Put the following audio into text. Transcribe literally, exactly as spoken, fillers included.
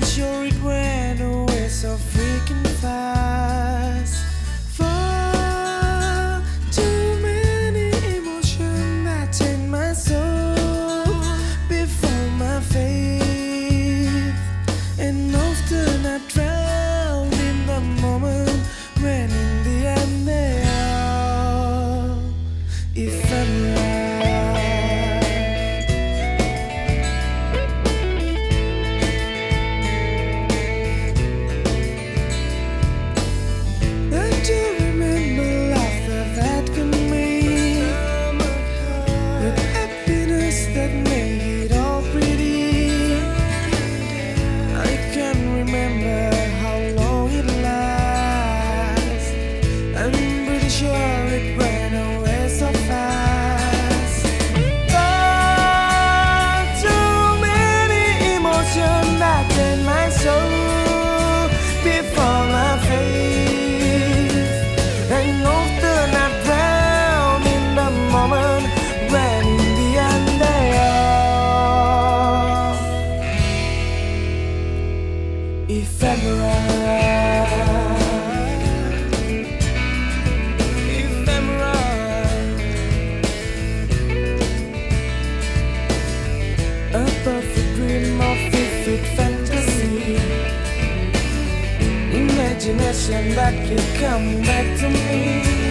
sure it went away so freaking fast. Far too many emotions that take my soul before my faith, and often I drown in the moment when in the end they are ephemeral. Ephemeral, ephemeral, a perfect dream of vivid fantasy, imagination that keep coming back to me.